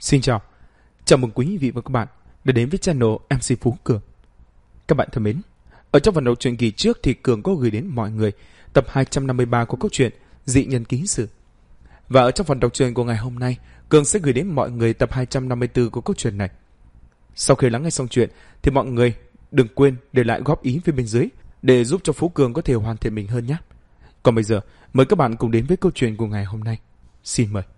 Xin chào mừng quý vị và các bạn đã đến với channel MC Phú Cường. Các bạn thân mến, ở trong phần đầu truyện kỳ trước thì Cường có gửi đến mọi người tập 253 của câu chuyện Dị Nhân Ký Sự. Và ở trong phần đọc truyện của ngày hôm nay, Cường sẽ gửi đến mọi người tập 254 của câu chuyện này. Sau khi lắng nghe xong chuyện thì mọi người đừng quên để lại góp ý phía bên dưới để giúp cho Phú Cường có thể hoàn thiện mình hơn nhé. Còn bây giờ, mời các bạn cùng đến với câu chuyện của ngày hôm nay. Xin mời.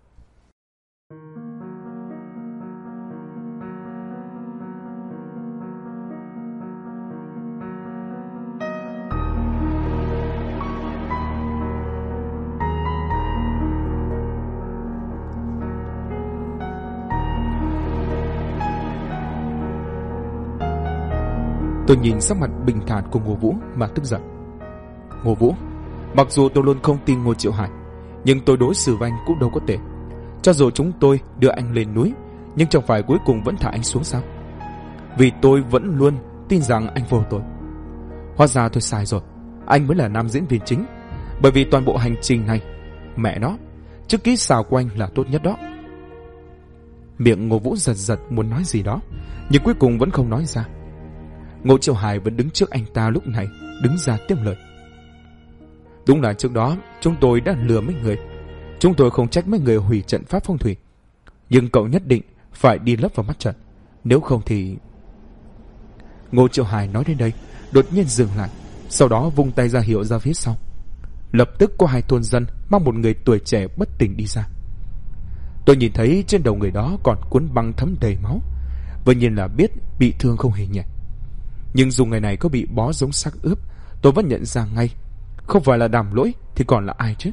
Tôi nhìn sắc mặt bình thản của Ngô Vũ mà tức giận. Ngô Vũ, mặc dù tôi luôn không tin Ngô Triệu Hải, nhưng tôi đối xử với anh cũng đâu có tệ. Cho dù chúng tôi đưa anh lên núi, nhưng chẳng phải cuối cùng vẫn thả anh xuống sao? Vì tôi vẫn luôn tin rằng anh vô tội. Hóa ra tôi sai rồi, anh mới là nam diễn viên chính. Bởi vì toàn bộ hành trình này, mẹ nó, chiếc kỹ xảo của anh là tốt nhất đó. Miệng Ngô Vũ giật giật muốn nói gì đó, nhưng cuối cùng vẫn không nói ra. Ngô Triệu Hải vẫn đứng trước anh ta lúc này, đứng ra tiếp lời. Đúng là trước đó chúng tôi đã lừa mấy người. Chúng tôi không trách mấy người hủy trận pháp phong thủy, nhưng cậu nhất định phải đi lấp vào mắt trận, nếu không thì... Ngô Triệu Hải nói đến đây đột nhiên dừng lại, sau đó vung tay ra hiệu ra phía sau. Lập tức có hai thôn dân mang một người tuổi trẻ bất tỉnh đi ra. Tôi nhìn thấy trên đầu người đó còn cuốn băng thấm đầy máu, vừa nhìn là biết bị thương không hề nhẹ. Nhưng dù người này có bị bó giống xác ướp, tôi vẫn nhận ra ngay, không phải là Đàm Lỗi thì còn là ai chứ?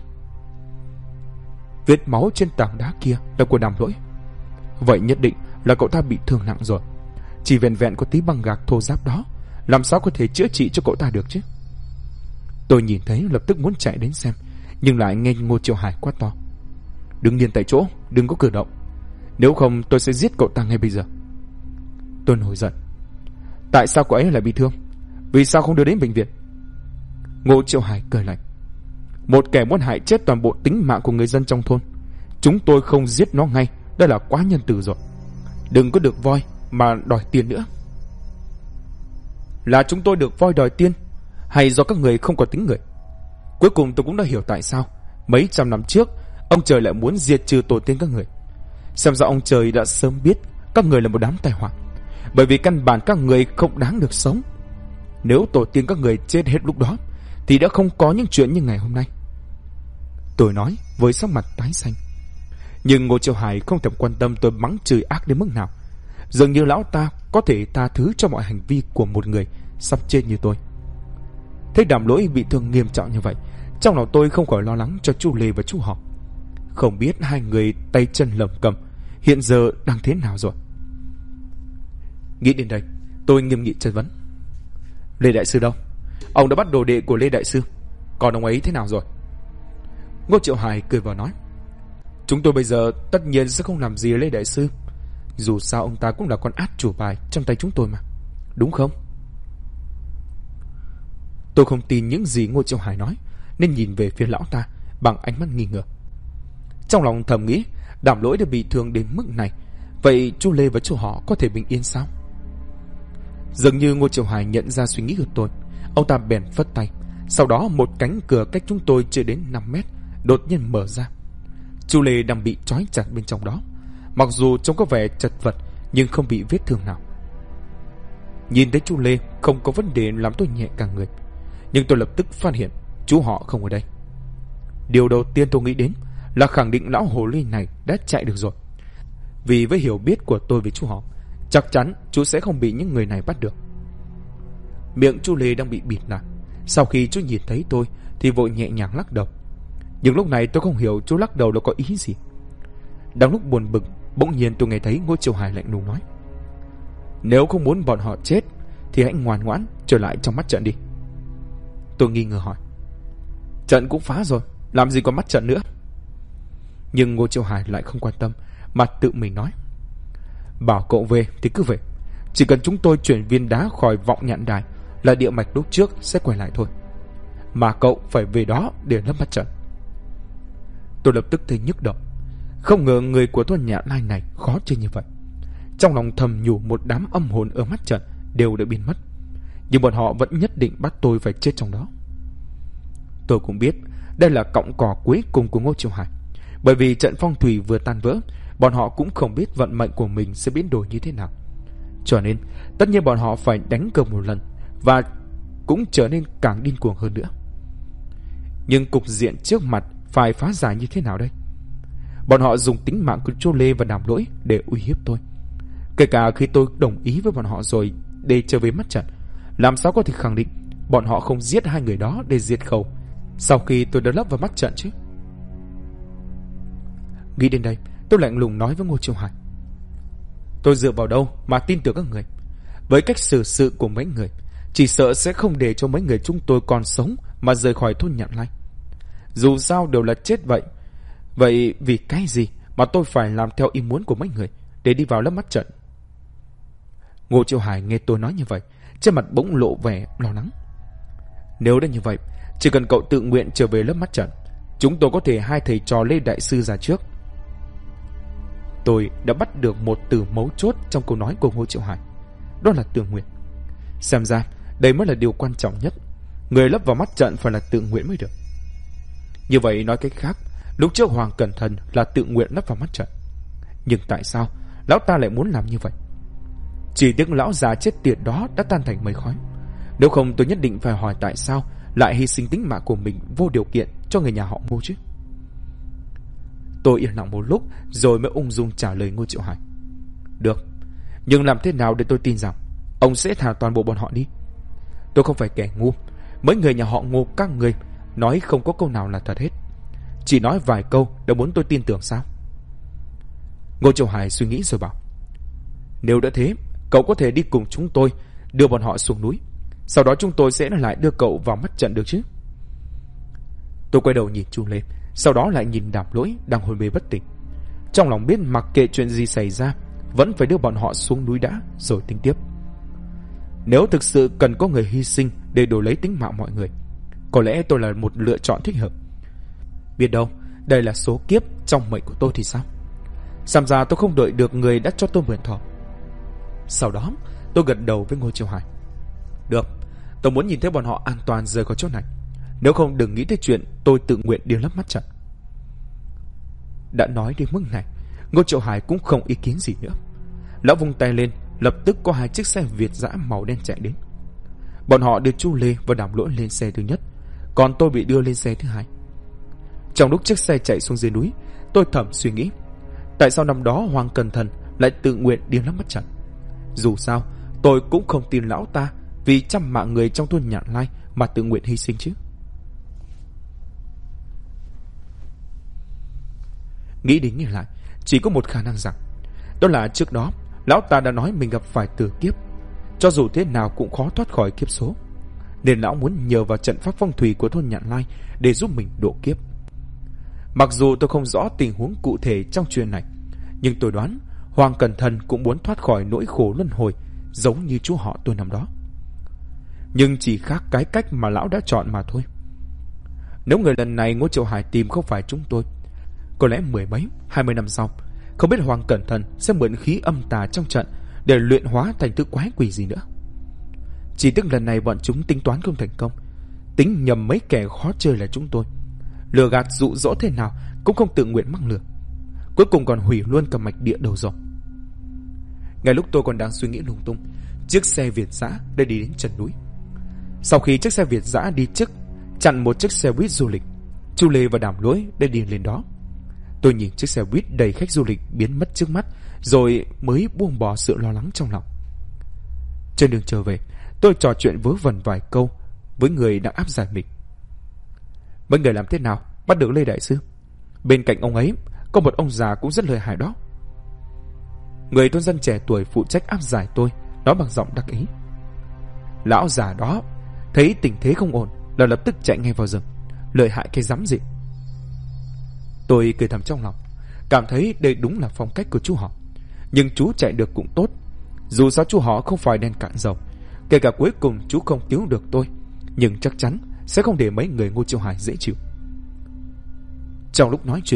Vết máu trên tảng đá kia là của Đàm Lỗi. Vậy nhất định là cậu ta bị thương nặng rồi. Chỉ vẹn vẹn có tí băng gạc thô ráp đó, làm sao có thể chữa trị cho cậu ta được chứ? Tôi nhìn thấy lập tức muốn chạy đến xem, nhưng lại nghe Ngô Triệu Hải quát to. Đứng yên tại chỗ, đừng có cử động, nếu không tôi sẽ giết cậu ta ngay bây giờ. Tôi nổi giận. Tại sao cậu ấy lại bị thương? Vì sao không đưa đến bệnh viện? Ngô Triệu Hải cười lạnh. Một kẻ muốn hại chết toàn bộ tính mạng của người dân trong thôn, chúng tôi không giết nó ngay, đó là quá nhân từ rồi. Đừng có được voi mà đòi tiền nữa. Là chúng tôi được voi đòi tiền, hay do các người không có tính người? Cuối cùng tôi cũng đã hiểu tại sao mấy trăm năm trước ông trời lại muốn diệt trừ tổ tiên các người. Xem ra ông trời đã sớm biết các người là một đám tai họa, bởi vì căn bản các người không đáng được sống. Nếu tổ tiên các người chết hết lúc đó thì đã không có những chuyện như ngày hôm nay. Tôi nói với sắc mặt tái xanh. Nhưng Ngô Triệu Hải không thèm quan tâm tôi mắng chửi ác đến mức nào. Dường như lão ta có thể tha thứ cho mọi hành vi của một người sắp chết như tôi. Thấy Đàm Lỗi bị thương nghiêm trọng như vậy, trong lòng tôi không khỏi lo lắng cho chú Lê và chú họ. Không biết hai người tay chân lầm cầm hiện giờ đang thế nào rồi. Nghĩ đến đây, tôi nghiêm nghị chất vấn. Lê Đại Sư đâu? Ông đã bắt đồ đệ của Lê Đại Sư, còn ông ấy thế nào rồi? Ngô Triệu Hải cười vào nói. Chúng tôi bây giờ tất nhiên sẽ không làm gì Lê Đại Sư. Dù sao ông ta cũng là con át chủ bài trong tay chúng tôi mà, đúng không? Tôi không tin những gì Ngô Triệu Hải nói, nên nhìn về phía lão ta bằng ánh mắt nghi ngờ. Trong lòng thầm nghĩ, Đàm Lỗi đã bị thương đến mức này, vậy chú Lê và chú họ có thể bình yên sao? Dường như Ngô Triệu Hải nhận ra suy nghĩ của tôi, ông ta bèn phất tay. Sau đó một cánh cửa cách chúng tôi chưa đến 5 mét đột nhiên mở ra. Chú Lê đang bị trói chặt bên trong đó, mặc dù trông có vẻ chật vật nhưng không bị vết thương nào. Nhìn thấy chú Lê không có vấn đề làm tôi nhẹ cả người, nhưng tôi lập tức phát hiện chú họ không ở đây. Điều đầu tiên tôi nghĩ đến là khẳng định lão hồ ly này đã chạy được rồi. Vì với hiểu biết của tôi về chú họ, chắc chắn chú sẽ không bị những người này bắt được. Miệng chú Lê đang bị bịt lại. Sau khi chú nhìn thấy tôi thì vội nhẹ nhàng lắc đầu. Nhưng lúc này tôi không hiểu chú lắc đầu là có ý gì. Đang lúc buồn bực, bỗng nhiên tôi nghe thấy Ngô Triệu Hải lạnh lùng nói. Nếu không muốn bọn họ chết thì hãy ngoan ngoãn trở lại trong mắt trận đi. Tôi nghi ngờ hỏi. Trận cũng phá rồi, làm gì có mắt trận nữa? Nhưng Ngô Triệu Hải lại không quan tâm, mà tự mình nói. Bảo cậu về thì cứ về, chỉ cần chúng tôi chuyển viên đá khỏi vọng nhạn đài là địa mạch lúc trước sẽ quay lại thôi. Mà cậu phải về đó để lấp mắt trận. Tôi lập tức thấy nhức đầu. Không ngờ người của thôn Nhạn Lai này khó chơi như vậy. Trong lòng thầm nhủ một đám âm hồn ở mắt trận đều đã biến mất, nhưng bọn họ vẫn nhất định bắt tôi phải chết trong đó. Tôi cũng biết đây là cọng cỏ cuối cùng của Ngô Chiêu Hải, bởi vì trận phong thủy vừa tan vỡ, bọn họ cũng không biết vận mệnh của mình sẽ biến đổi như thế nào. Cho nên tất nhiên bọn họ phải đánh cược một lần, và cũng trở nên càng điên cuồng hơn nữa. Nhưng cục diện trước mặt phải phá giải như thế nào đây? Bọn họ dùng tính mạng của Chu Lê và Đàm Lỗi để uy hiếp tôi. Kể cả khi tôi đồng ý với bọn họ rồi để trở về mắt trận, làm sao có thể khẳng định bọn họ không giết hai người đó để diệt khẩu sau khi tôi đã lấp vào mắt trận chứ? Nghĩ đến đây, tôi lạnh lùng nói với Ngô Chiêu Hải: tôi dựa vào đâu mà tin tưởng các người? Với cách xử sự của mấy người, chỉ sợ sẽ không để cho mấy người chúng tôi còn sống mà rời khỏi thôn Nhạn Lai. Dù sao đều là chết vậy. Vậy vì cái gì mà tôi phải làm theo ý muốn của mấy người để đi vào lớp mắt trận? Ngô Chiêu Hải nghe tôi nói như vậy, trên mặt bỗng lộ vẻ lo lắng. Nếu đã như vậy, chỉ cần cậu tự nguyện trở về lớp mắt trận, chúng tôi có thể hai thầy trò Lê Đại Sư ra trước. Tôi đã bắt được một từ mấu chốt trong câu nói của Ngô Chiêu Hải, đó là tự nguyện. Xem ra đây mới là điều quan trọng nhất. Người lấp vào mắt trận phải là tự nguyện mới được. Như vậy nói cách khác, lúc trước Hoàng Cẩn Thận là tự nguyện lấp vào mắt trận, nhưng tại sao lão ta lại muốn làm như vậy? Chỉ tiếc lão già chết tiệt đó đã tan thành mây khói. Nếu không tôi nhất định phải hỏi tại sao lại hy sinh tính mạng của mình vô điều kiện cho người nhà họ Ngô chứ. Tôi yên lặng một lúc rồi mới ung dung trả lời Ngô Chiêu Hải: được, nhưng làm thế nào để tôi tin rằng ông sẽ thả toàn bộ bọn họ đi? Tôi không phải kẻ ngu. Mấy người nhà họ Ngô các người nói không có câu nào là thật hết. Chỉ nói vài câu đã muốn tôi tin tưởng sao? Ngô Chiêu Hải suy nghĩ rồi bảo: nếu đã thế, cậu có thể đi cùng chúng tôi đưa bọn họ xuống núi. Sau đó chúng tôi sẽ lại đưa cậu vào mắt trận được chứ? Tôi quay đầu nhìn Chu Lê, sau đó lại nhìn Đàm Lỗi đang hôn mê bất tỉnh. Trong lòng biết mặc kệ chuyện gì xảy ra, vẫn phải đưa bọn họ xuống núi đã rồi tính tiếp. Nếu thực sự cần có người hy sinh để đổi lấy tính mạng mọi người, có lẽ tôi là một lựa chọn thích hợp. Biết đâu đây là số kiếp trong mệnh của tôi thì sao? Xem ra tôi không đợi được người đã cho tôi mượn thọ. Sau đó tôi gật đầu với Ngô Chiêu Hải: được, tôi muốn nhìn thấy bọn họ an toàn rời khỏi chỗ này. Nếu không đừng nghĩ tới chuyện tôi tự nguyện đi lấp mắt trận. Đã nói đến mức này, Ngô Chiêu Hải cũng không ý kiến gì nữa. Lão vung tay lên, lập tức có hai chiếc xe Việt dã màu đen chạy đến. Bọn họ đưa Chu Lê và Đàm Lỗi lên xe thứ nhất, còn tôi bị đưa lên xe thứ hai. Trong lúc chiếc xe chạy xuống dưới núi, tôi thầm suy nghĩ, tại sao năm đó Hoàng Cẩn Thận lại tự nguyện đi lấp mắt trận? Dù sao, tôi cũng không tin lão ta vì trăm mạng người trong thôn Nhạn Lai mà tự nguyện hy sinh chứ. Nghĩ đến nghĩ lại, chỉ có một khả năng rằng, đó là trước đó lão ta đã nói mình gặp phải tử kiếp, cho dù thế nào cũng khó thoát khỏi kiếp số, nên lão muốn nhờ vào trận pháp phong thủy của thôn Nhạn Lai để giúp mình độ kiếp. Mặc dù tôi không rõ tình huống cụ thể trong chuyện này, nhưng tôi đoán Hoàng Cẩn Thận cũng muốn thoát khỏi nỗi khổ luân hồi giống như chú họ tôi năm đó. Nhưng chỉ khác cái cách mà lão đã chọn mà thôi. Nếu người lần này Ngô Chiêu Hải tìm không phải chúng tôi, có lẽ 10 mấy, 20 năm sau, không biết Hoàng Cẩn Thận sẽ mượn khí âm tà trong trận để luyện hóa thành thứ quái quỷ gì nữa. Chỉ tiếc lần này bọn chúng tính toán không thành công, tính nhầm mấy kẻ khó chơi là chúng tôi, lừa gạt dụ dỗ thế nào cũng không tự nguyện mắc lừa, cuối cùng còn hủy luôn cả mạch địa đầu dòng. Ngay lúc tôi còn đang suy nghĩ lung tung, chiếc xe Việt dã đã đi đến chân núi. Sau khi chiếc xe Việt dã đi trước chặn một chiếc xe buýt du lịch, Chu Lê và Đàm Lỗi đã đi lên đó. Tôi nhìn chiếc xe buýt đầy khách du lịch biến mất trước mắt, rồi mới buông bỏ sự lo lắng trong lòng. Trên đường trở về, tôi trò chuyện vớ vẩn vài câu với người đang áp giải mình. Mấy người làm thế nào bắt được Lê Đại Sư? Bên cạnh ông ấy có một ông già cũng rất lợi hại đó. Người thôn dân trẻ tuổi phụ trách áp giải tôi nói bằng giọng đắc ý. Lão già đó thấy tình thế không ổn là lập tức chạy ngay vào rừng. Lợi hại cái rắm gì. Tôi cười thầm trong lòng, cảm thấy đây đúng là phong cách của chú họ. Nhưng chú chạy được cũng tốt. Dù sao chú họ không phải đèn cạn dầu, kể cả cuối cùng chú không cứu được tôi, nhưng chắc chắn sẽ không để mấy người Ngô Chiêu Hải dễ chịu. Trong lúc nói chuyện,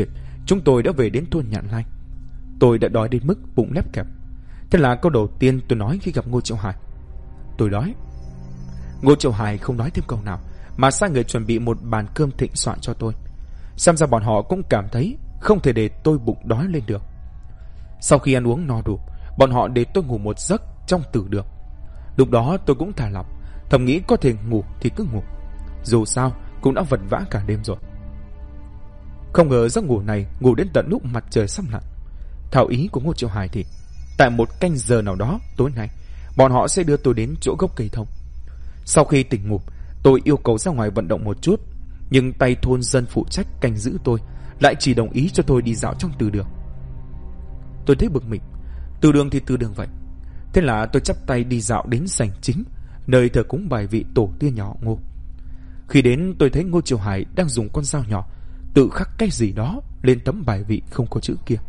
chúng tôi đã về đến thôn Nhạn Lai. Tôi đã đói đến mức bụng lép kẹp. Thế là câu đầu tiên tôi nói khi gặp Ngô Triệu Hải: tôi đói. Ngô Triệu Hải không nói thêm câu nào, mà sai người chuẩn bị một bàn cơm thịnh soạn cho tôi. Xem ra bọn họ cũng cảm thấy không thể để tôi bụng đói lên được. Sau khi ăn uống no đủ, bọn họ để tôi ngủ một giấc trong tử đường. Lúc đó tôi cũng thả lỏng, thầm nghĩ có thể ngủ thì cứ ngủ, dù sao cũng đã vật vã cả đêm rồi. Không ngờ giấc ngủ này ngủ đến tận lúc mặt trời sắp lặn. Theo ý của Ngô Triệu Hải thì tại một canh giờ nào đó tối nay, bọn họ sẽ đưa tôi đến chỗ gốc cây thông. Sau khi tỉnh ngủ, tôi yêu cầu ra ngoài vận động một chút, nhưng tay thôn dân phụ trách canh giữ tôi lại chỉ đồng ý cho tôi đi dạo trong từ đường. Tôi thấy bực mình. Từ đường thì từ đường vậy. Thế là tôi chắp tay đi dạo đến sảnh chính, nơi thờ cúng bài vị tổ tiên nhà họ Ngô. Khi đến, tôi thấy Ngô Triệu Hải đang dùng con dao nhỏ tự khắc cái gì đó lên tấm bài vị không có chữ kia.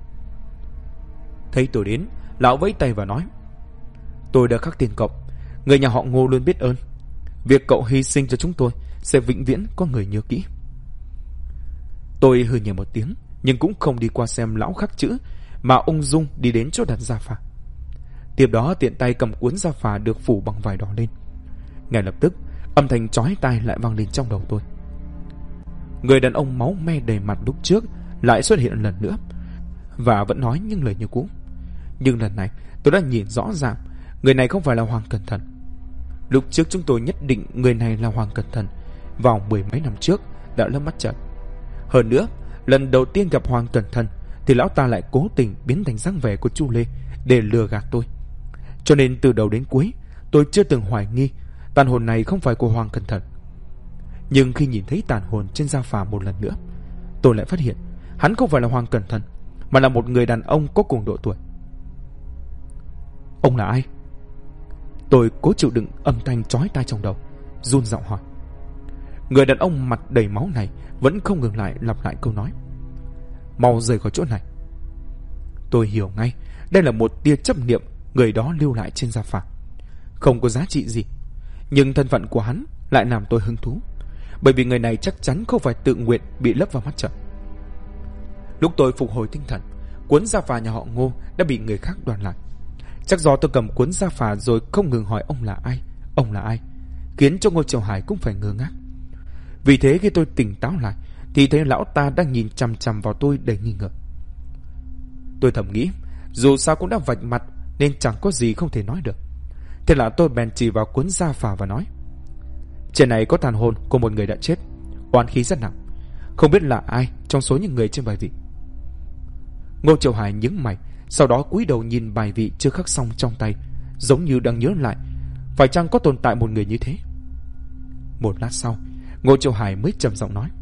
Thấy tôi đến, lão vẫy tay và nói: tôi đã khắc tên cậu, người nhà họ Ngô luôn biết ơn. Việc cậu hy sinh cho chúng tôi sẽ vĩnh viễn có người nhớ kỹ. Tôi hừ nhẹ một tiếng, nhưng cũng không đi qua xem lão khắc chữ, mà ung dung đi đến chỗ đặt gia phả. Tiếp đó tiện tay cầm cuốn gia phả được phủ bằng vải đỏ lên. Ngay lập tức, âm thanh chói tai lại vang lên trong đầu tôi. Người đàn ông máu me đầy mặt lúc trước lại xuất hiện lần nữa, và vẫn nói những lời như cũ. Nhưng lần này tôi đã nhìn rõ ràng người này không phải là Hoàng Cẩn Thận. Lúc trước chúng tôi nhất định người này là Hoàng Cẩn Thận vào 10 mấy năm trước đã lấp mắt trận. Hơn nữa, lần đầu tiên gặp Hoàng Cẩn Thận thì lão ta lại cố tình biến thành dáng vẻ của Chu Lê để lừa gạt tôi. Cho nên từ đầu đến cuối tôi chưa từng hoài nghi tàn hồn này không phải của Hoàng Cẩn Thận. Nhưng khi nhìn thấy tàn hồn trên gia phả một lần nữa, tôi lại phát hiện hắn không phải là Hoàng Cẩn Thận, mà là một người đàn ông có cùng độ tuổi. Ông là ai? Tôi cố chịu đựng âm thanh chói tai trong đầu, run giọng hỏi. Người đàn ông mặt đầy máu này vẫn không ngừng lại lặp lại câu nói: mau rời khỏi chỗ này. Tôi hiểu ngay đây là một tia chấp niệm người đó lưu lại trên gia phả, không có giá trị gì. Nhưng thân phận của hắn lại làm tôi hứng thú, bởi vì người này chắc chắn không phải tự nguyện bị lấp vào mắt trận. Lúc tôi phục hồi tinh thần, cuốn gia phả nhà họ Ngô đã bị người khác đoạt lại. Chắc do tôi cầm cuốn gia phả rồi không ngừng hỏi ông là ai, ông là ai, khiến cho Ngô Triệu Hải cũng phải ngơ ngác. Vì thế khi tôi tỉnh táo lại thì thấy lão ta đang nhìn chằm chằm vào tôi đầy nghi ngờ. Tôi thầm nghĩ dù sao cũng đã vạch mặt nên chẳng có gì không thể nói được. Thế là tôi bèn chỉ vào cuốn gia phả và nói: trên này có tàn hồn của một người đã chết, oán khí rất nặng, không biết là ai trong số những người trên bài vị. Ngô Triệu Hải nhướng mày, sau đó cúi đầu nhìn bài vị chưa khắc xong trong tay, giống như đang nhớ lại phải chăng có tồn tại một người như thế. Một lát sau, Ngô Triệu Hải mới trầm giọng nói: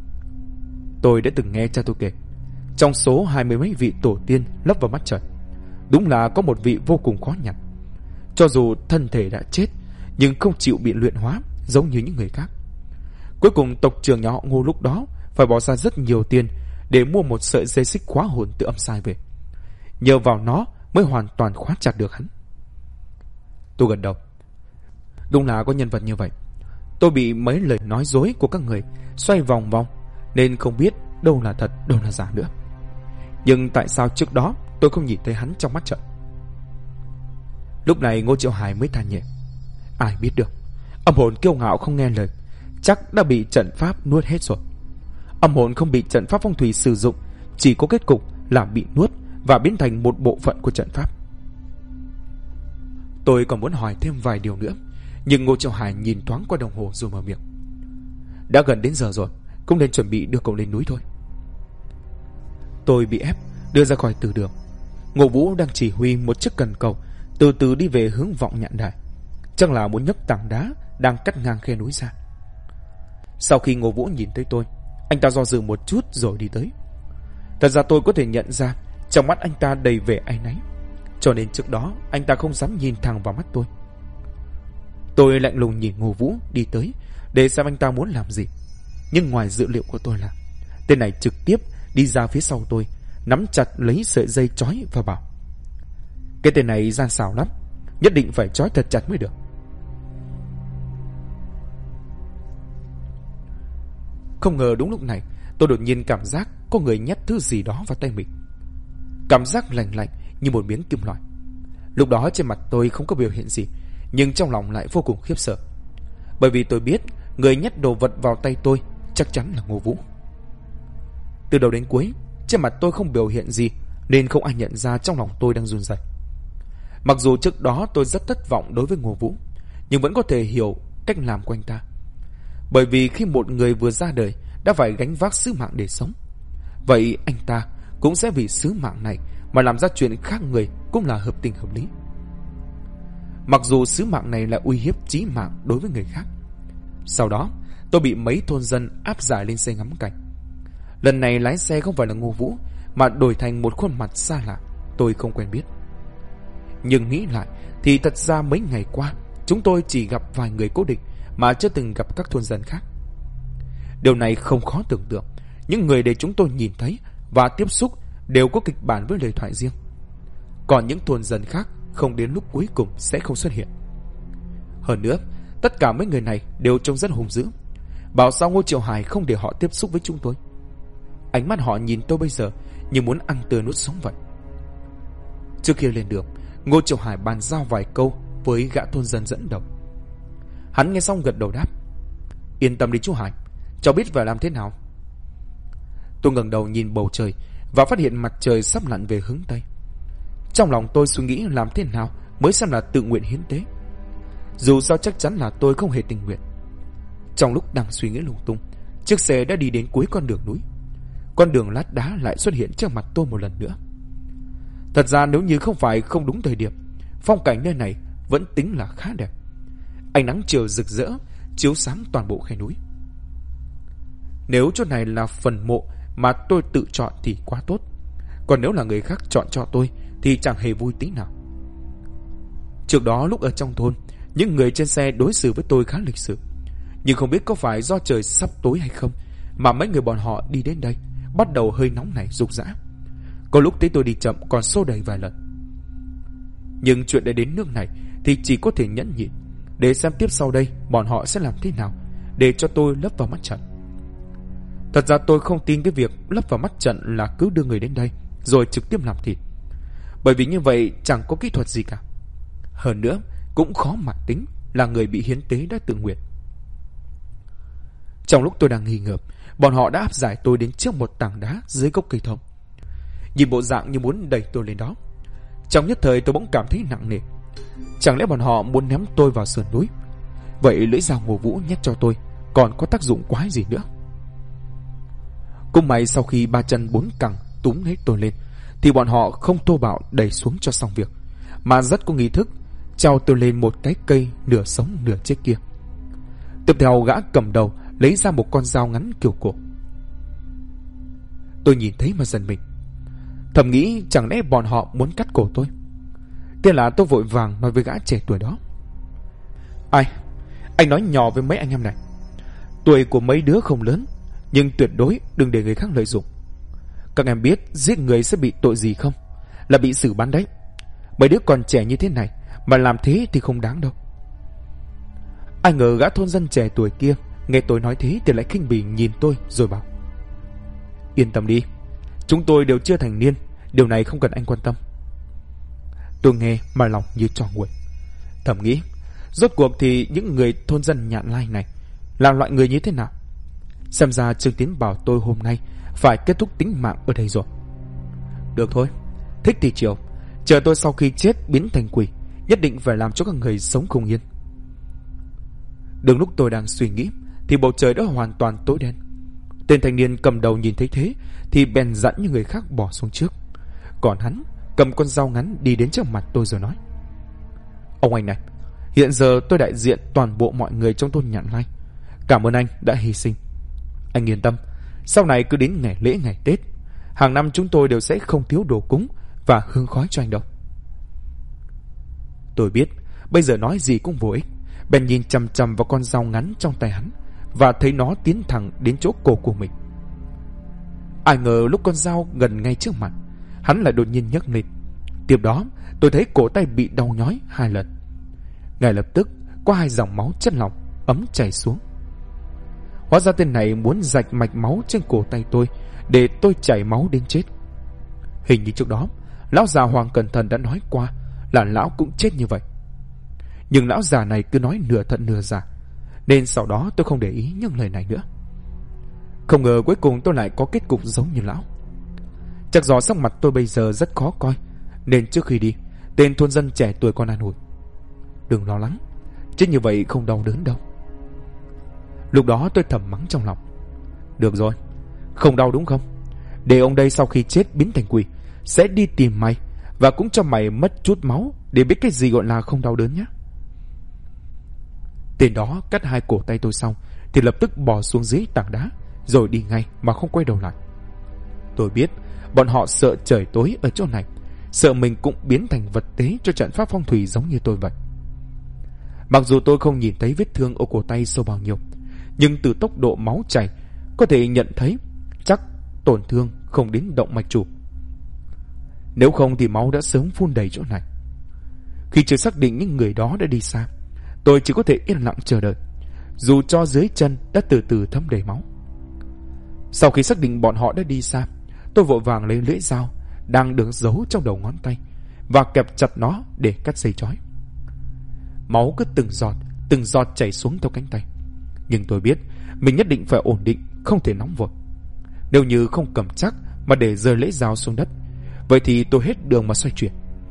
tôi đã từng nghe cha tôi kể, trong số 20 mấy vị tổ tiên lấp vào mắt trời, đúng là có một vị vô cùng khó nhằn. Cho dù thân thể đã chết nhưng không chịu bị luyện hóa giống như những người khác. Cuối cùng tộc trưởng nhà họ Ngô lúc đó phải bỏ ra rất nhiều tiền để mua một sợi dây xích khóa hồn từ âm sai về. Nhờ vào nó mới hoàn toàn khóa chặt được hắn. Tôi gật đầu. Đúng là có nhân vật như vậy. Tôi bị mấy lời nói dối của các người xoay vòng vòng, nên không biết đâu là thật đâu là giả nữa. Nhưng tại sao trước đó tôi không nhìn thấy hắn trong mắt trận? Lúc này Ngô Triệu Hải mới than nhẹ: ai biết được, âm hồn kiêu ngạo không nghe lời, chắc đã bị trận pháp nuốt hết rồi. Âm hồn không bị trận pháp phong thủy sử dụng, chỉ có kết cục là bị nuốt và biến thành một bộ phận của trận pháp. Tôi còn muốn hỏi thêm vài điều nữa, nhưng Ngô Triệu Hải nhìn thoáng qua đồng hồ rồi mở miệng: đã gần đến giờ rồi, cũng nên chuẩn bị đưa cậu lên núi thôi. Tôi bị ép đưa ra khỏi từ đường. Ngô Vũ đang chỉ huy một chiếc cần cầu từ từ đi về hướng Vọng Nhạn Đài, chắc là muốn nhấc tảng đá đang cắt ngang khe núi ra. Sau khi Ngô Vũ nhìn thấy tôi, anh ta do dự một chút rồi đi tới. Thật ra tôi có thể nhận ra trong mắt anh ta đầy vẻ áy náy, cho nên trước đó anh ta không dám nhìn thẳng vào mắt tôi. Tôi lạnh lùng nhìn Ngô Vũ đi tới để xem anh ta muốn làm gì. Nhưng ngoài dự liệu của tôi là tên này trực tiếp đi ra phía sau tôi, nắm chặt lấy sợi dây trói và bảo: cái tên này gian xảo lắm, nhất định phải trói thật chặt mới được. Không ngờ đúng lúc này tôi đột nhiên cảm giác có người nhét thứ gì đó vào tay mình. Cảm giác lạnh lạnh như một miếng kim loại. Lúc đó trên mặt tôi không có biểu hiện gì, nhưng trong lòng lại vô cùng khiếp sợ. Bởi vì tôi biết người nhét đồ vật vào tay tôi chắc chắn là Ngô Vũ. Từ đầu đến cuối, trên mặt tôi không biểu hiện gì, nên không ai nhận ra trong lòng tôi đang run rẩy. Mặc dù trước đó tôi rất thất vọng đối với Ngô Vũ, nhưng vẫn có thể hiểu cách làm của anh ta. Bởi vì khi một người vừa ra đời đã phải gánh vác sứ mạng để sống, vậy anh ta cũng sẽ vì sứ mạng này mà làm ra chuyện khác người cũng là hợp tình hợp lý. Mặc dù sứ mạng này là uy hiếp chí mạng đối với người khác. Sau đó tôi bị mấy thôn dân áp giải lên xe ngắm cảnh. Lần này lái xe không phải là Ngô Vũ, mà đổi thành một khuôn mặt xa lạ tôi không quen biết. Nhưng nghĩ lại thì thật ra mấy ngày qua chúng tôi chỉ gặp vài người cố định mà chưa từng gặp các thôn dân khác. Điều này không khó tưởng tượng. Những người để chúng tôi nhìn thấy và tiếp xúc đều có kịch bản với lời thoại riêng. Còn những thôn dân khác không đến lúc cuối cùng sẽ không xuất hiện. Hơn nữa, tất cả mấy người này đều trông rất hung dữ. Bảo sao Ngô Triệu Hải không để họ tiếp xúc với chúng tôi? Ánh mắt họ nhìn tôi bây giờ như muốn ăn tươi nuốt sống vậy. Trước khi lên đường, Ngô Triệu Hải bàn giao vài câu với gã thôn dân dẫn đầu. Hắn nghe xong gật đầu đáp: Yên tâm đi chú Hải, cháu biết phải làm thế nào. Tôi ngẩng đầu nhìn bầu trời và phát hiện mặt trời sắp lặn về hướng Tây. Trong lòng tôi suy nghĩ làm thế nào mới xem là tự nguyện hiến tế. Dù sao chắc chắn là tôi không hề tình nguyện. Trong lúc đang suy nghĩ lung tung, chiếc xe đã đi đến cuối con đường núi. Con đường lát đá lại xuất hiện trước mặt tôi một lần nữa. Thật ra nếu như không phải không đúng thời điểm, phong cảnh nơi này vẫn tính là khá đẹp. Ánh nắng chiều rực rỡ chiếu sáng toàn bộ khe núi. Nếu chỗ này là phần mộ mà tôi tự chọn thì quá tốt. Còn nếu là người khác chọn cho tôi thì chẳng hề vui tí nào. Trước đó lúc ở trong thôn, những người trên xe đối xử với tôi khá lịch sự. Nhưng không biết có phải do trời sắp tối hay không mà mấy người bọn họ đi đến đây bắt đầu hơi nóng nảy rục rã. Có lúc thấy tôi đi chậm còn xô đẩy vài lần. Nhưng chuyện đã đến nước này thì chỉ có thể nhẫn nhịn, để xem tiếp sau đây bọn họ sẽ làm thế nào để cho tôi lấp vào mắt trận. Thật ra tôi không tin cái việc lấp vào mắt trận là cứ đưa người đến đây rồi trực tiếp làm thịt. Bởi vì như vậy chẳng có kỹ thuật gì cả. Hơn nữa cũng khó mà tính là người bị hiến tế đã tự nguyện. Trong lúc tôi đang nghi ngờ, bọn họ đã áp giải tôi đến trước một tảng đá dưới gốc cây thông. Nhìn bộ dạng như muốn đẩy tôi lên đó. Trong nhất thời tôi bỗng cảm thấy nặng nề. Chẳng lẽ bọn họ muốn ném tôi vào sườn núi? Vậy lưỡi dao Ngô Vũ nhét cho tôi còn có tác dụng quái gì nữa? Cũng may sau khi ba chân bốn cẳng túm hết tôi lên thì bọn họ không thô bạo đẩy xuống cho xong việc, mà rất có nghi thức treo tôi lên một cái cây nửa sống nửa chết kia. Tiếp theo gã cầm đầu lấy ra một con dao ngắn kiểu cổ. Tôi nhìn thấy mà giật mình, thầm nghĩ chẳng lẽ bọn họ muốn cắt cổ tôi. Thế là tôi vội vàng nói với gã trẻ tuổi đó: Ai, anh nói nhỏ với mấy anh em này. Tuổi của mấy đứa không lớn, nhưng tuyệt đối đừng để người khác lợi dụng. Các em biết giết người sẽ bị tội gì không? Là bị xử bắn đấy. Mấy đứa còn trẻ như thế này mà làm thế thì không đáng đâu. Ai ngờ gã thôn dân trẻ tuổi kia nghe tôi nói thế thì lại khinh bỉ nhìn tôi rồi bảo: Yên tâm đi, chúng tôi đều chưa thành niên, điều này không cần anh quan tâm. Tôi nghe mà lòng như trò nguội, thầm nghĩ rốt cuộc thì những người thôn dân Nhạn Lai này là loại người như thế nào? Xem ra Trương Tiến bảo tôi hôm nay phải kết thúc tính mạng ở đây rồi. Được thôi, thích thì chiều, chờ tôi sau khi chết biến thành quỷ, nhất định phải làm cho các người sống không yên. Đừng lúc tôi đang suy nghĩ thì bầu trời đã hoàn toàn tối đen. Tên thanh niên cầm đầu nhìn thấy thế thì bèn dặn những người khác bỏ xuống trước. Còn hắn cầm con dao ngắn đi đến trước mặt tôi rồi nói: Ông anh này, hiện giờ tôi đại diện toàn bộ mọi người trong thôn Nhạn Lai. Cảm ơn anh đã hy sinh. Anh yên tâm, sau này cứ đến ngày lễ ngày Tết, hàng năm chúng tôi đều sẽ không thiếu đồ cúng và hương khói cho anh đâu. Tôi biết bây giờ nói gì cũng vô ích, bèn nhìn chằm chằm vào con dao ngắn trong tay hắn và thấy nó tiến thẳng đến chỗ cổ của mình. Ai ngờ lúc con dao gần ngay trước mặt, hắn lại đột nhiên nhấc lên. Tiếp đó tôi thấy cổ tay bị đau nhói 2 lần. Ngay lập tức có 2 dòng máu chất lỏng ấm chảy xuống. Hóa ra tên này muốn rạch mạch máu trên cổ tay tôi để tôi chảy máu đến chết. Hình như trước đó lão già Hoàng Cẩn Thận đã nói qua là lão cũng chết như vậy. Nhưng lão già này cứ nói nửa thật nửa giả, nên sau đó tôi không để ý những lời này nữa. Không ngờ cuối cùng tôi lại có kết cục giống như lão. Chắc do sắc mặt tôi bây giờ rất khó coi, nên trước khi đi, tên thôn dân trẻ tuổi còn an ủi: đừng lo lắng, chết như vậy không đau đớn đâu. Lúc đó tôi thầm mắng trong lòng: được rồi, không đau đúng không? Để ông đây sau khi chết biến thành quỷ sẽ đi tìm mày, và cũng cho mày mất chút máu để biết cái gì gọi là không đau đớn nhé. Tên đó cắt hai cổ tay tôi xong thì lập tức bò xuống dưới tảng đá rồi đi ngay mà không quay đầu lại. Tôi biết bọn họ sợ trời tối ở chỗ này, sợ mình cũng biến thành vật tế cho trận pháp phong thủy giống như tôi vậy. Mặc dù tôi không nhìn thấy vết thương ở cổ tay sâu bao nhiêu, nhưng từ tốc độ máu chảy có thể nhận thấy chắc tổn thương không đến động mạch chủ. Nếu không thì máu đã sớm phun đầy chỗ này. Khi chưa xác định những người đó đã đi xa, tôi chỉ có thể yên lặng chờ đợi, dù cho dưới chân đã từ từ thấm đầy máu. Sau khi xác định bọn họ đã đi xa, tôi vội vàng lấy lưỡi dao đang được giấu trong đầu ngón tay và kẹp chặt nó để cắt dây chói. Máu cứ từng giọt chảy xuống theo cánh tay. Nhưng tôi biết mình nhất định phải ổn định, không thể nóng vội. Nếu như không cầm chắc mà để rơi lưỡi dao xuống đất, vậy thì tôi hết đường mà xoay chuyển.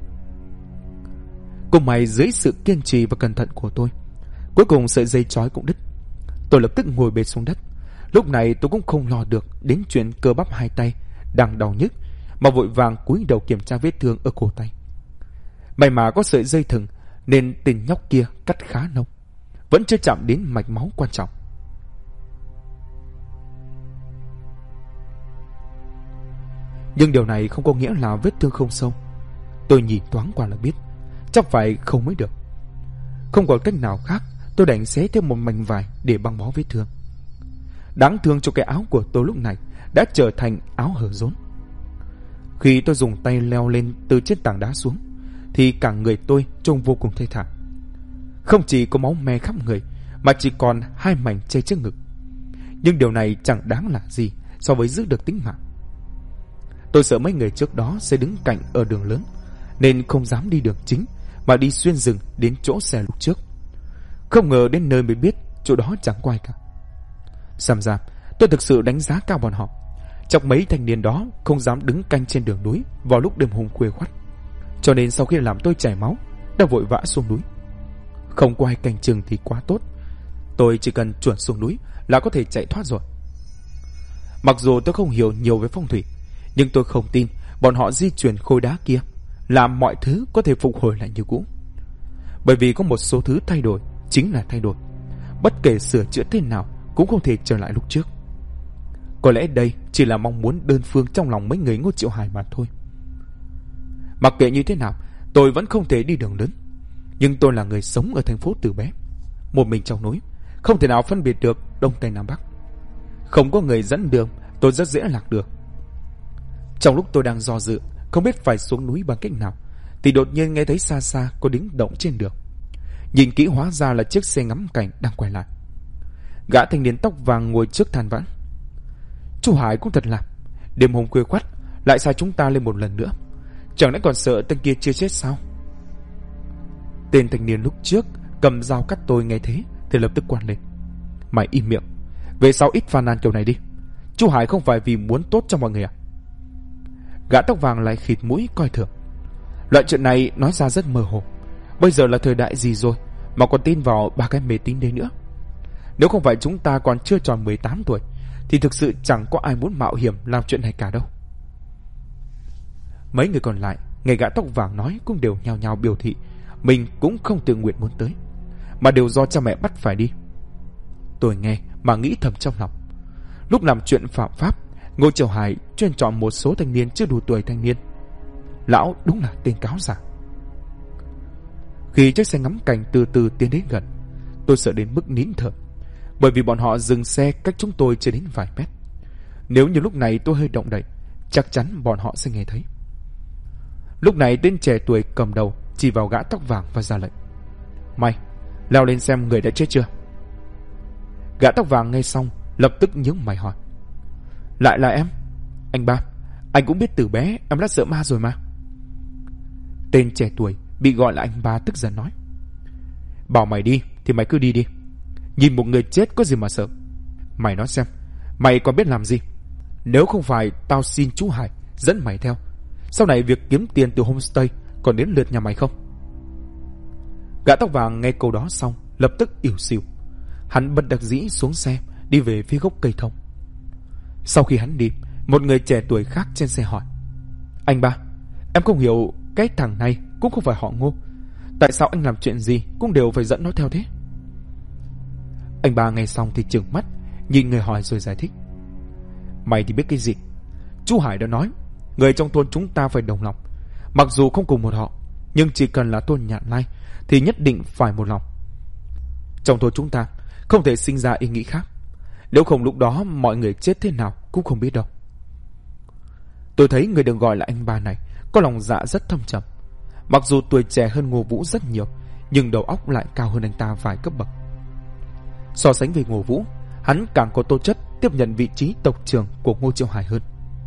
Cùng may dưới sự kiên trì và cẩn thận của tôi, cuối cùng sợi dây chói cũng đứt. Tôi lập tức ngồi bệt xuống đất. Lúc này tôi cũng không lo được đến chuyện cơ bắp hai tay đang đau nhức, mà vội vàng cúi đầu kiểm tra vết thương ở cổ tay. May mà có sợi dây thừng nên tên nhóc kia cắt khá nông, vẫn chưa chạm đến mạch máu quan trọng. Nhưng điều này không có nghĩa là vết thương không sâu. Tôi nhìn thoáng qua là biết chắc phải không mới được. Không còn cách nào khác, tôi đành xé thêm một mảnh vải để băng bó vết thương. Đáng thương cho cái áo của tôi lúc này đã trở thành áo hở rốn. Khi tôi dùng tay leo lên từ trên tảng đá xuống thì cả người tôi trông vô cùng thê thảm. Không chỉ có máu me khắp người mà chỉ còn hai mảnh che trước ngực. Nhưng điều này chẳng đáng là gì so với giữ được tính mạng. Tôi sợ mấy người trước đó sẽ đứng cạnh ở đường lớn, nên không dám đi đường chính mà đi xuyên rừng đến chỗ xe lúc trước. Không ngờ đến nơi mới biết chỗ đó chẳng có ai cả. Xem ra tôi thực sự đánh giá cao bọn họ. Trong mấy thanh niên đó không dám đứng canh trên đường núi vào lúc đêm hôm khuya khoắt, cho nên sau khi làm tôi chảy máu đã vội vã xuống núi. Không có ai canh chừng thì quá tốt, tôi chỉ cần chuẩn xuống núi là có thể chạy thoát rồi. Mặc dù tôi không hiểu nhiều về phong thủy, nhưng tôi không tin bọn họ di chuyển khối đá kia làm mọi thứ có thể phục hồi lại như cũ. Bởi vì có một số thứ thay đổi chính là thay đổi, bất kể sửa chữa thế nào cũng không thể trở lại lúc trước. Có lẽ đây chỉ là mong muốn đơn phương trong lòng mấy người Ngô Triệu Hải mà thôi. Mặc kệ như thế nào, tôi vẫn không thể đi đường lớn. Nhưng tôi là người sống ở thành phố từ bé, một mình trong núi, không thể nào phân biệt được Đông Tây Nam Bắc. Không có người dẫn đường, tôi rất dễ lạc đường. Trong lúc tôi đang do dự, không biết phải xuống núi bằng cách nào, thì đột nhiên nghe thấy xa xa có tiếng động trên đường. Nhìn kỹ hóa ra là chiếc xe ngắm cảnh đang quay lại. Gã thanh niên tóc vàng ngồi trước than vãn: chú Hải cũng thật là, đêm hôm khuya khoắt lại sai chúng ta lên một lần nữa, chẳng lẽ còn sợ tên kia chưa chết sao? Tên thanh niên lúc trước cầm dao cắt tôi nghe thế thì lập tức quát lên: mày im miệng, về sau ít phàn nàn kiểu này đi. Chú Hải không phải vì muốn tốt cho mọi người à? Gã tóc vàng lại khịt mũi coi thường: loại chuyện này nói ra rất mơ hồ. Bây giờ là thời đại gì rồi mà còn tin vào ba cái mê tín đấy nữa? Nếu không phải chúng ta còn chưa tròn 18 tuổi thì thực sự chẳng có ai muốn mạo hiểm làm chuyện này cả đâu. Mấy người còn lại nghe gã tóc vàng nói cũng đều nhao nhao biểu thị mình cũng không tự nguyện muốn tới, mà đều do cha mẹ bắt phải đi. Tôi nghe mà nghĩ thầm trong lòng, lúc làm chuyện phạm pháp, Ngô Triệu Hải chuyên chọn một số thanh niên chưa đủ tuổi thanh niên. Lão đúng là tên cáo giả. Khi chiếc xe ngắm cảnh từ từ tiến đến gần, tôi sợ đến mức nín thở, bởi vì bọn họ dừng xe cách chúng tôi chưa đến vài mét. Nếu như lúc này tôi hơi động đậy, chắc chắn bọn họ sẽ nghe thấy. Lúc này tên trẻ tuổi cầm đầu chỉ vào gã tóc vàng và ra lệnh: mày leo lên xem người đã chết chưa. Gã tóc vàng nghe xong lập tức nhướng mày hỏi: Lại là em? Anh ba, anh cũng biết từ bé em đã sợ ma rồi mà. Tên trẻ tuổi bị gọi là anh ba tức giận nói: Bảo mày đi thì mày cứ đi đi. Nhìn một người chết có gì mà sợ. Mày nói xem, mày còn biết làm gì? Nếu không phải tao xin chú Hải dẫn mày theo, sau này việc kiếm tiền từ homestay còn đến lượt nhà mày không? Gã tóc vàng nghe câu đó xong lập tức ỉu xìu. Hắn bất đắc dĩ xuống xe đi về phía gốc cây thông. Sau khi hắn đi, một người trẻ tuổi khác trên xe hỏi: Anh ba, em không hiểu, cái thằng này cũng không phải họ Ngô, tại sao anh làm chuyện gì cũng đều phải dẫn nó theo thế? Anh ba nghe xong thì trừng mắt nhìn người hỏi rồi giải thích: Mày thì biết cái gì? Chú Hải đã nói người trong thôn chúng ta phải đồng lòng. Mặc dù không cùng một họ, nhưng chỉ cần là thôn Nhạn Lai thì nhất định phải một lòng. Trong thôn chúng ta không thể sinh ra ý nghĩ khác, nếu không lúc đó mọi người chết thế nào cũng không biết đâu. Tôi thấy người được gọi là anh ba này có lòng dạ rất thâm trầm. Mặc dù tuổi trẻ hơn Ngô Vũ rất nhiều, nhưng đầu óc lại cao hơn anh ta vài cấp bậc. So sánh với Ngô Vũ, hắn càng có tố chất tiếp nhận vị trí tộc trưởng của Ngô Chiêu Hải hơn.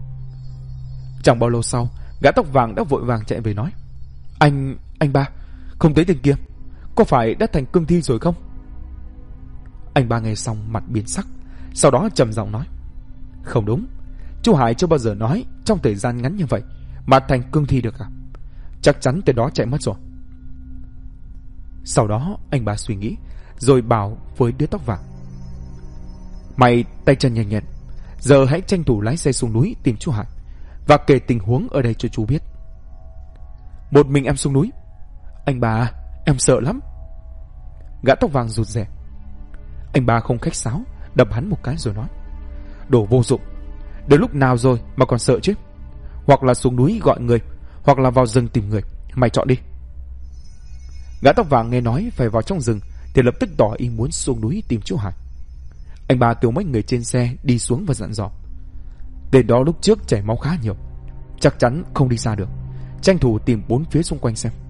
Chẳng bao lâu sau, gã tóc vàng đã vội vàng chạy về nói: Anh ba, không thấy tên kia, có phải đã thành cương thi rồi không? Anh ba nghe xong mặt biến sắc, sau đó trầm giọng nói: Không đúng, chú Hải chưa bao giờ nói trong thời gian ngắn như vậy mà thành cương thi được à? Chắc chắn tên đó chạy mất rồi. Sau đó anh ba suy nghĩ rồi bảo với đứa tóc vàng: Mày tay chân nhanh nhẹn, giờ hãy tranh thủ lái xe xuống núi tìm chú Hải và kể tình huống ở đây cho chú biết. Một mình em xuống núi? Anh ba, em sợ lắm. Gã tóc vàng rụt rè. Anh ba không khách sáo đập hắn một cái rồi nói: Đồ vô dụng, đến lúc nào rồi mà còn sợ chứ? Hoặc là xuống núi gọi người, hoặc là vào rừng tìm người, mày chọn đi. Gã tóc vàng nghe nói phải vào trong rừng thì lập tức tỏ ý muốn xuống núi tìm chú Hải. Anh ba kêu mấy người trên xe đi xuống và dặn dò: Tên đó lúc trước chảy máu khá nhiều, chắc chắn không đi xa được, tranh thủ tìm bốn phía xung quanh xem.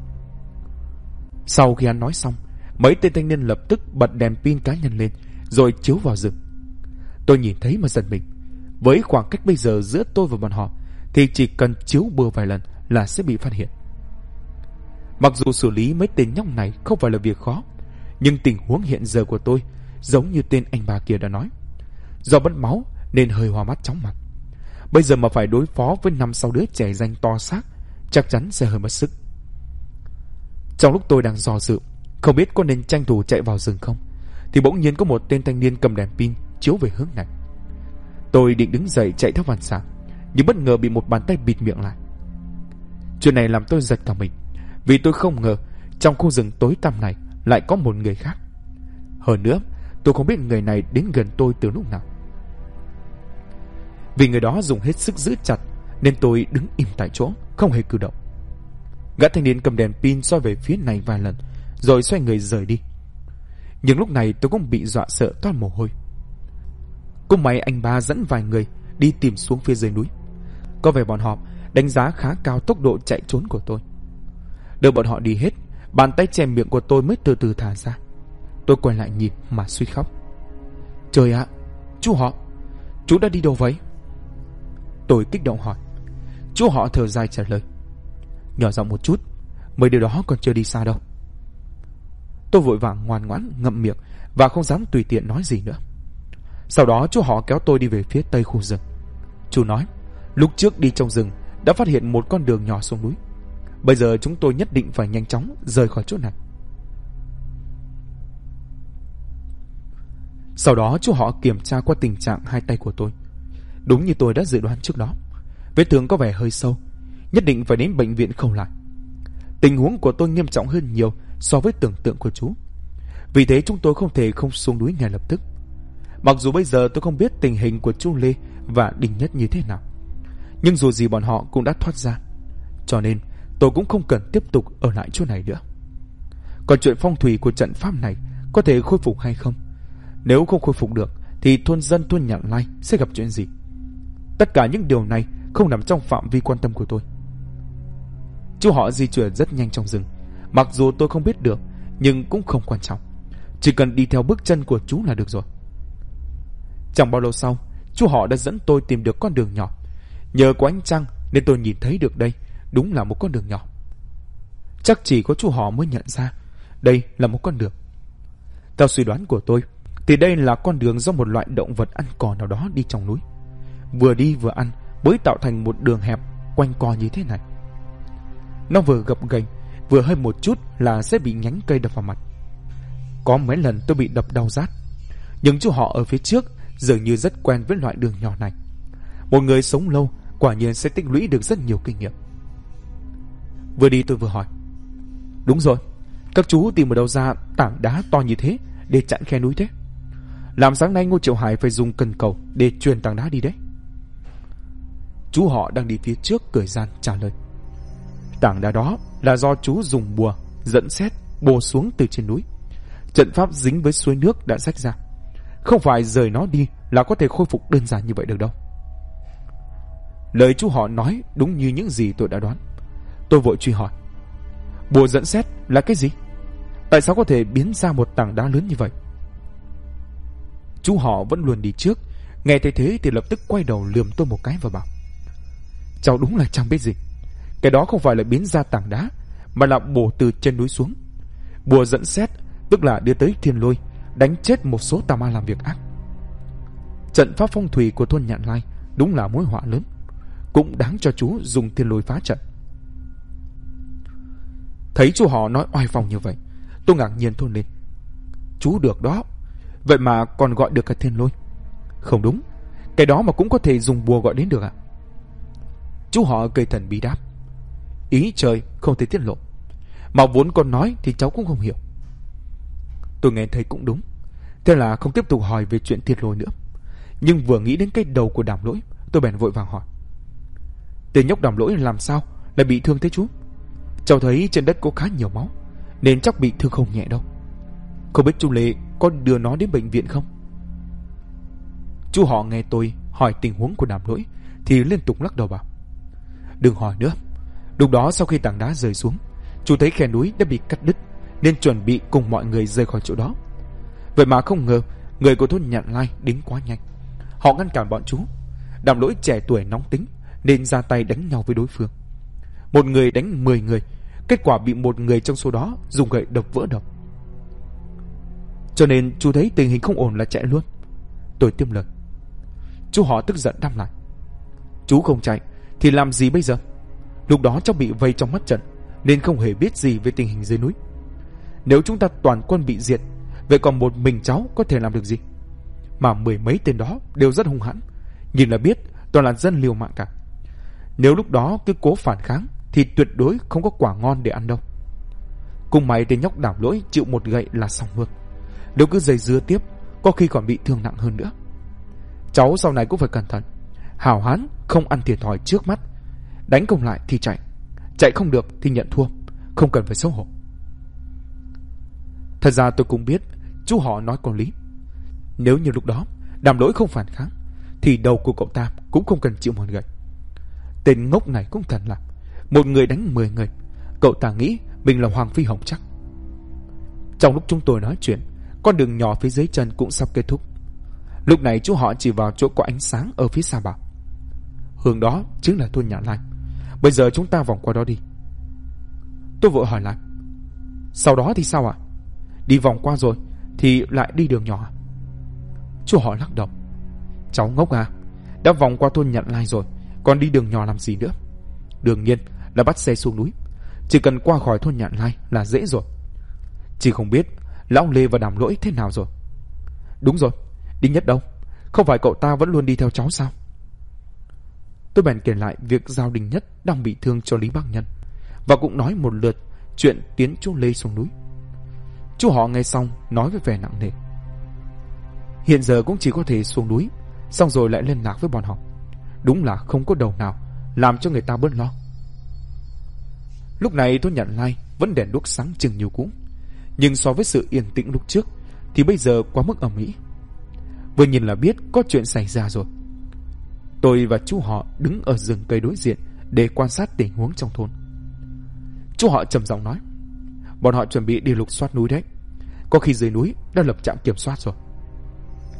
Sau khi hắn nói xong, mấy tên thanh niên lập tức bật đèn pin cá nhân lên rồi chiếu vào rừng. Tôi nhìn thấy mà giật mình. Với khoảng cách bây giờ giữa tôi và bọn họ thì chỉ cần chiếu bừa vài lần là sẽ bị phát hiện. Mặc dù xử lý mấy tên nhóc này không phải là việc khó, nhưng tình huống hiện giờ của tôi giống như tên anh bà kia đã nói, do mất máu nên hơi hoa mắt chóng mặt. Bây giờ mà phải đối phó với 5-6 đứa trẻ danh to xác, chắc chắn sẽ hơi mất sức. Trong lúc tôi đang do dự không biết có nên tranh thủ chạy vào rừng không, thì bỗng nhiên có một tên thanh niên cầm đèn pin chiếu về hướng này. Tôi định đứng dậy chạy theo phản xạ, nhưng bất ngờ bị một bàn tay bịt miệng lại. Chuyện này làm tôi giật cả mình, vì tôi không ngờ trong khu rừng tối tăm này lại có một người khác. Hơn nữa, tôi không biết người này đến gần tôi từ lúc nào. Vì người đó dùng hết sức giữ chặt nên tôi đứng im tại chỗ, không hề cử động. Gã thanh niên cầm đèn pin soi về phía này vài lần rồi xoay người rời đi. Nhưng lúc này tôi cũng bị dọa sợ toát mồ hôi. Cũng may anh ba dẫn vài người đi tìm xuống phía dưới núi. Có vẻ bọn họ đánh giá khá cao tốc độ chạy trốn của tôi. Đợi bọn họ đi hết, bàn tay che miệng của tôi mới từ từ thả ra. Tôi quay lại nhìn mà suýt khóc. Trời ạ, chú họ, chú đã đi đâu vậy? Tôi kích động hỏi. Chú họ thở dài trả lời: Nhỏ giọng một chút, mấy đứa đó còn chưa đi xa đâu. Tôi vội vàng ngoan ngoãn ngậm miệng và không dám tùy tiện nói gì nữa. Sau đó chú họ kéo tôi đi về phía tây khu rừng. Chú nói lúc trước đi trong rừng đã phát hiện một con đường nhỏ xuống núi. Bây giờ chúng tôi nhất định phải nhanh chóng rời khỏi chỗ này. Sau đó chú họ kiểm tra qua tình trạng hai tay của tôi. Đúng như tôi đã dự đoán trước đó, vết thương có vẻ hơi sâu, nhất định phải đến bệnh viện khâu lại. Tình huống của tôi nghiêm trọng hơn nhiều so với tưởng tượng của chú. Vì thế chúng tôi không thể không xuống núi ngay lập tức. Mặc dù bây giờ tôi không biết tình hình của chú Lê và Đinh Nhất như thế nào, nhưng dù gì bọn họ cũng đã thoát ra, cho nên tôi cũng không cần tiếp tục ở lại chỗ này nữa. Còn chuyện phong thủy của trận pháp này có thể khôi phục hay không, nếu không khôi phục được thì thôn dân thôn Nhạn Lai sẽ gặp chuyện gì? Tất cả những điều này không nằm trong phạm vi quan tâm của tôi. Chú họ di chuyển rất nhanh trong rừng. Mặc dù tôi không biết được, nhưng cũng không quan trọng, chỉ cần đi theo bước chân của chú là được rồi. Chẳng bao lâu sau, chú họ đã dẫn tôi tìm được con đường nhỏ. Nhờ có ánh trăng nên tôi nhìn thấy được đây đúng là một con đường nhỏ. Chắc chỉ có chú họ mới nhận ra đây là một con đường. Theo suy đoán của tôi thì đây là con đường do một loại động vật ăn cỏ nào đó đi trong núi. Vừa đi vừa ăn mới tạo thành một đường hẹp quanh co như thế này. Nó vừa gập ghềnh, vừa hơi một chút là sẽ bị nhánh cây đập vào mặt. Có mấy lần tôi bị đập đau rát. Nhưng chú họ ở phía trước dường như rất quen với loại đường nhỏ này. Một người sống lâu quả nhiên sẽ tích lũy được rất nhiều kinh nghiệm. Vừa đi tôi vừa hỏi: đúng rồi, các chú tìm ở đâu ra tảng đá to như thế để chặn khe núi thế? Làm sáng nay Ngô Triệu Hải phải dùng cần cầu để truyền tảng đá đi đấy. Chú họ đang đi phía trước cười gian trả lời: tảng đá đó là do chú dùng bùa dẫn sét bổ xuống từ trên núi. Trận pháp dính với suối nước đã rách ra, không phải rời nó đi là có thể khôi phục đơn giản như vậy được đâu. Lời chú họ nói đúng như những gì tôi đã đoán. Tôi vội truy hỏi: bùa dẫn sét là cái gì? Tại sao có thể biến ra một tảng đá lớn như vậy? Chú họ vẫn luôn đi trước, nghe thấy thế thì lập tức quay đầu lườm tôi một cái và bảo: cháu đúng là chẳng biết gì. Cái đó không phải là biến ra tảng đá, mà là bổ từ trên núi xuống. Bùa dẫn sét tức là đưa tới thiên lôi, đánh chết một số tà ma làm việc ác. Trận pháp phong thủy của thôn Nhạn Lai đúng là mối họa lớn, cũng đáng cho chú dùng thiên lôi phá trận. Thấy chú họ nói oai phong như vậy, tôi ngạc nhiên thốt lên: chú được đó, vậy mà còn gọi được cả thiên lôi? Không đúng, cái đó mà cũng có thể dùng bùa gọi đến được ạ? Chú họ cười thần bí đáp: ý trời không thể tiết lộ, mà vốn con nói thì cháu cũng không hiểu. Tôi nghe thấy cũng đúng, thế là không tiếp tục hỏi về chuyện thiên lôi nữa. Nhưng vừa nghĩ đến cái đầu của Đàm Lỗi, tôi bèn vội vàng hỏi: tên nhóc Đàm Lỗi làm sao lại bị thương thế chú? Cháu thấy trên đất có khá nhiều máu, nên chắc bị thương không nhẹ đâu. Không biết chú Lê có đưa nó đến bệnh viện không? Chú họ nghe tôi hỏi tình huống của Đàm Lỗi thì liên tục lắc đầu bảo: đừng hỏi nữa. Lúc đó sau khi tảng đá rơi xuống, chú thấy khe núi đã bị cắt đứt, nên chuẩn bị cùng mọi người rời khỏi chỗ đó. Vậy mà không ngờ người của thôn Nhạn Lai đến quá nhanh. Họ ngăn cản bọn chú. Đàm Lỗi trẻ tuổi nóng tính nên ra tay đánh nhau với đối phương. Một người đánh 10 người, kết quả bị một người trong số đó dùng gậy đập vỡ đầu. Cho nên chú thấy tình hình không ổn là chạy luôn. Tôi tiếp lời. Chú họ tức giận đáp lại: chú không chạy thì làm gì bây giờ? Lúc đó cháu bị vây trong mắt trận nên không hề biết gì về tình hình dưới núi. Nếu chúng ta toàn quân bị diệt, vậy còn một mình cháu có thể làm được gì? Mà 10 mấy tên đó đều rất hung hãn, nhìn là biết toàn là dân liều mạng cả. Nếu lúc đó cứ cố phản kháng thì tuyệt đối không có quả ngon để ăn đâu. Cùng mày tên nhóc Đàm Lỗi chịu một gậy là xong luôn. Nếu cứ dây dưa tiếp, có khi còn bị thương nặng hơn nữa. Cháu sau này cũng phải cẩn thận. Hào hán không ăn thiệt thòi trước mắt. Đánh không lại thì chạy, chạy không được thì nhận thua, không cần phải xấu hổ. Thật ra tôi cũng biết chú họ nói có lý. Nếu như lúc đó Đàm Lỗi không phản kháng thì đầu của cậu ta cũng không cần chịu một gậy. Tên ngốc này cũng thật là một người đánh 10 người. Cậu ta nghĩ mình là Hoàng Phi Hồng chắc. Trong lúc chúng tôi nói chuyện, con đường nhỏ phía dưới chân cũng sắp kết thúc. Lúc này chú họ chỉ vào chỗ có ánh sáng ở phía xa bảo: hướng đó chính là thôn Nhạn Lai. Bây giờ chúng ta vòng qua đó đi. Tôi vội hỏi lại: sau đó thì sao ạ? Đi vòng qua rồi thì lại đi đường nhỏ à? Chú họ lắc đầu: cháu ngốc à, đã vòng qua thôn Nhạn Lai rồi, còn đi đường nhỏ làm gì nữa? Đương nhiên là bắt xe xuống núi. Chỉ cần qua khỏi thôn Nhạn Lai là dễ rồi. Chỉ không biết lão Lê và Đàm Lỗi thế nào rồi. Đúng rồi, Đinh Nhất đâu? Không phải cậu ta vẫn luôn đi theo cháu sao? Tôi bèn kể lại việc giao Đinh Nhất đang bị thương cho Lý Bác Nhân, và cũng nói một lượt chuyện tiến chú Lê xuống núi. Chú họ nghe xong nói với vẻ nặng nề: hiện giờ cũng chỉ có thể xuống núi, xong rồi lại liên lạc với bọn họ. Đúng là không có đầu nào làm cho người ta bớt lo. Lúc này tôi nhận Lai vẫn đèn đuốc sáng trưng như cũ, nhưng so với sự yên tĩnh lúc trước thì bây giờ quá mức ầm ĩ. Vừa nhìn là biết có chuyện xảy ra rồi. Tôi và chú họ đứng ở rừng cây đối diện để quan sát tình huống trong thôn. Chú họ trầm giọng nói: bọn họ chuẩn bị đi lục soát núi đấy. Có khi dưới núi đã lập trạm kiểm soát rồi.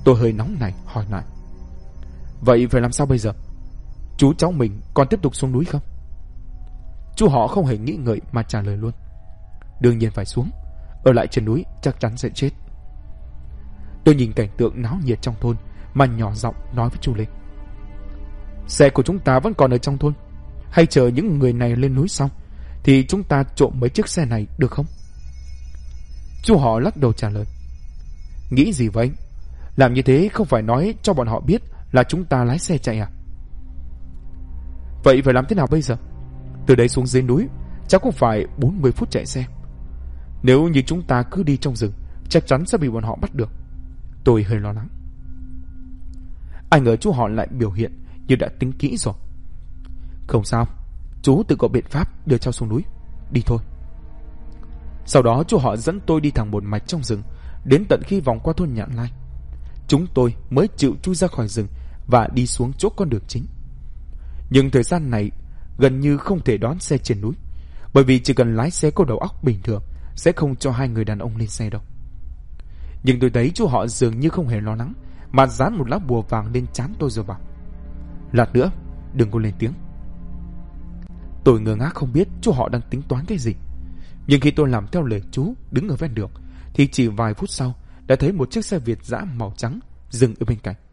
Tôi hơi nóng này hỏi lại. Vậy phải làm sao bây giờ? Chú cháu mình còn tiếp tục xuống núi không? Chú họ không hề nghĩ ngợi mà trả lời luôn. Đương nhiên phải xuống. Ở lại trên núi chắc chắn sẽ chết. Tôi nhìn cảnh tượng náo nhiệt trong thôn mà nhỏ giọng nói với chú Lê. Xe của chúng ta vẫn còn ở trong thôn. Hay chờ những người này lên núi xong thì chúng ta trộm mấy chiếc xe này được không? Chú họ lắc đầu trả lời. Nghĩ gì vậy? Làm như thế không phải nói cho bọn họ biết là chúng ta lái xe chạy à? Vậy phải làm thế nào bây giờ? Từ đây xuống dưới núi chắc cũng phải 40 phút chạy xe. Nếu như chúng ta cứ đi trong rừng chắc chắn sẽ bị bọn họ bắt được. Tôi hơi lo lắng. Ai ngờ chú họ lại biểu hiện như đã tính kỹ rồi. Không sao, chú tự có biện pháp đưa cháu xuống núi. Đi thôi. Sau đó chú họ dẫn tôi đi thẳng một mạch trong rừng, đến tận khi vòng qua thôn Nhạn Lai. Chúng tôi mới chịu chui ra khỏi rừng và đi xuống chỗ con đường chính. Nhưng thời gian này gần như không thể đón xe trên núi, bởi vì chỉ cần lái xe có đầu óc bình thường sẽ không cho hai người đàn ông lên xe đâu. Nhưng tôi thấy chú họ dường như không hề lo lắng, mà dán một lá bùa vàng lên trán tôi rồi bảo: Lát nữa đừng có lên tiếng. Tôi ngơ ngác không biết chú họ đang tính toán cái gì. Nhưng khi tôi làm theo lời chú đứng ở ven đường thì chỉ vài phút sau đã thấy một chiếc xe Việt dã màu trắng dừng ở bên cạnh.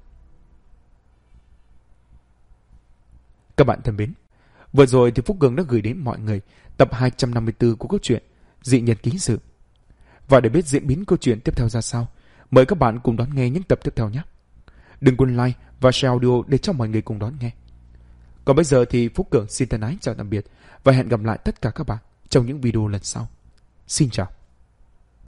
Các bạn thân mến, vừa rồi thì Phúc Cường đã gửi đến mọi người tập 254 của câu chuyện Dị Nhân Ký Sự. Và để biết diễn biến câu chuyện tiếp theo ra sao, mời các bạn cùng đón nghe những tập tiếp theo nhé. Đừng quên like và share audio để cho mọi người cùng đón nghe. Còn bây giờ thì Phúc Cường xin thân ái chào tạm biệt và hẹn gặp lại tất cả các bạn trong những video lần sau. Xin chào.